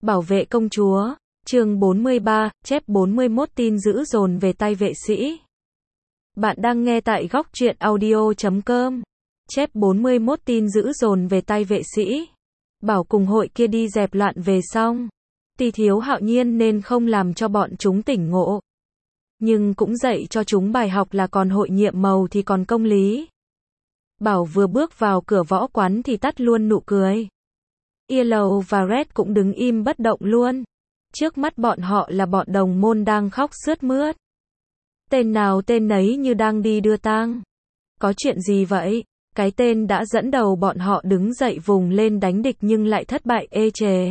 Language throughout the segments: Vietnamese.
Bảo vệ công chúa, chương 43, chép 41 tin dữ dồn về tay vệ sĩ. Bạn đang nghe tại góc truyện audio.com. Chép 41 tin dữ dồn về tay vệ sĩ. Bảo cùng hội kia đi dẹp loạn về xong. Tuy thiếu hạo nhiên nên không làm cho bọn chúng tỉnh ngộ. Nhưng cũng dạy cho chúng bài học là còn hội nhiệm màu thì còn công lý. Bảo vừa bước vào cửa võ quán thì tắt luôn nụ cười. Yellow và Red cũng đứng im bất động luôn. Trước mắt bọn họ là bọn đồng môn đang khóc sướt mướt. Tên nào tên nấy như đang đi đưa tang. Có chuyện gì vậy? Cái tên đã dẫn đầu bọn họ đứng dậy vùng lên đánh địch nhưng lại thất bại ê chề.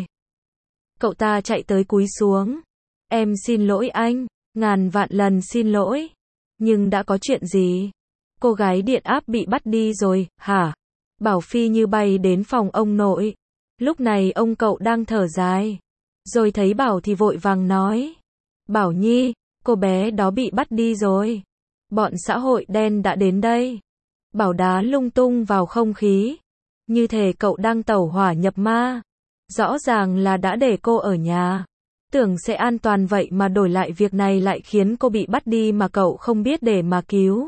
Cậu ta chạy tới cúi xuống. Em xin lỗi anh, ngàn vạn lần xin lỗi. Nhưng đã có chuyện gì? Cô gái điện áp bị bắt đi rồi, hả? Bảo phi như bay đến phòng ông nội. Lúc này ông cậu đang thở dài. Rồi thấy Bảo thì vội vàng nói. Bảo Nhi, cô bé đó bị bắt đi rồi. Bọn xã hội đen đã đến đây. Bảo đá lung tung vào không khí. Như thể cậu đang tẩu hỏa nhập ma. Rõ ràng là đã để cô ở nhà. Tưởng sẽ an toàn vậy mà đổi lại việc này lại khiến cô bị bắt đi mà cậu không biết để mà cứu.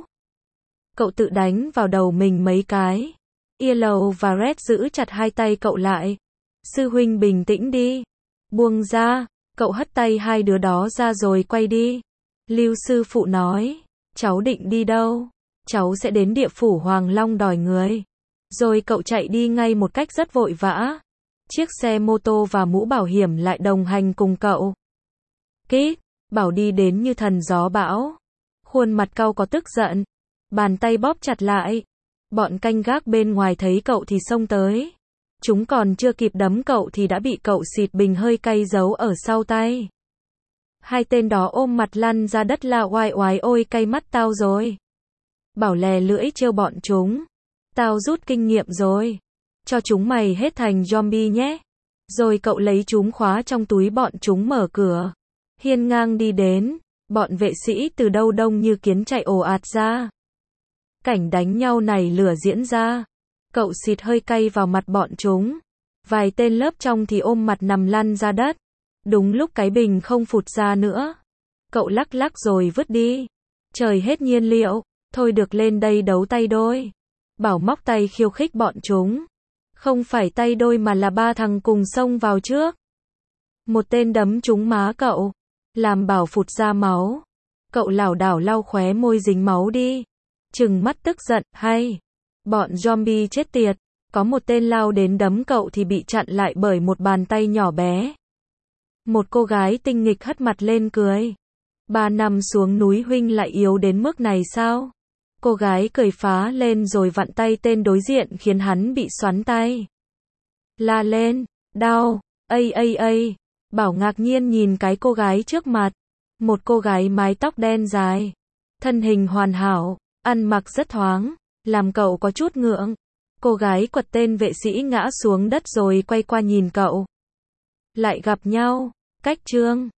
Cậu tự đánh vào đầu mình mấy cái. Yellow và Red giữ chặt hai tay cậu lại. Sư huynh bình tĩnh đi. Buông ra. Cậu hất tay hai đứa đó ra rồi quay đi. Lưu sư phụ nói. Cháu định đi đâu? Cháu sẽ đến địa phủ Hoàng Long đòi người. Rồi cậu chạy đi ngay một cách rất vội vã. Chiếc xe mô tô và mũ bảo hiểm lại đồng hành cùng cậu. Kít. Bảo đi đến như thần gió bão. Khuôn mặt cau có tức giận. Bàn tay bóp chặt lại. Bọn canh gác bên ngoài thấy cậu thì xông tới. Chúng còn chưa kịp đấm cậu thì đã bị cậu xịt bình hơi cay giấu ở sau tay. Hai tên đó ôm mặt lăn ra đất la oai oái ôi cay mắt tao rồi. Bảo lè lưỡi trêu bọn chúng. Tao rút kinh nghiệm rồi. Cho chúng mày hết thành zombie nhé. Rồi cậu lấy chúng khóa trong túi bọn chúng mở cửa. Hiên ngang đi đến. Bọn vệ sĩ từ đâu đông như kiến chạy ồ ạt ra. Cảnh đánh nhau này lửa diễn ra. Cậu xịt hơi cay vào mặt bọn chúng. Vài tên lớp trong thì ôm mặt nằm lăn ra đất. Đúng lúc cái bình không phụt ra nữa. Cậu lắc lắc rồi vứt đi. Trời hết nhiên liệu. Thôi được lên đây đấu tay đôi. Bảo móc tay khiêu khích bọn chúng. Không phải tay đôi mà là ba thằng cùng xông vào trước. Một tên đấm trúng má cậu. Làm Bảo phụt ra máu. Cậu lảo đảo lau khóe môi dính máu đi. Trừng mắt tức giận, hay. Bọn zombie chết tiệt. Có một tên lao đến đấm cậu thì bị chặn lại bởi một bàn tay nhỏ bé. Một cô gái tinh nghịch hất mặt lên cười. 3 năm xuống núi huynh lại yếu đến mức này sao? Cô gái cười phá lên rồi vặn tay tên đối diện khiến hắn bị xoắn tay. La lên, đau, ây. Bảo ngạc nhiên nhìn cái cô gái trước mặt. Một cô gái mái tóc đen dài. Thân hình hoàn hảo, ăn mặc rất thoáng, làm cậu có chút ngượng. Cô gái quật tên vệ sĩ ngã xuống đất rồi quay qua nhìn cậu. Lại gặp nhau, cách chương.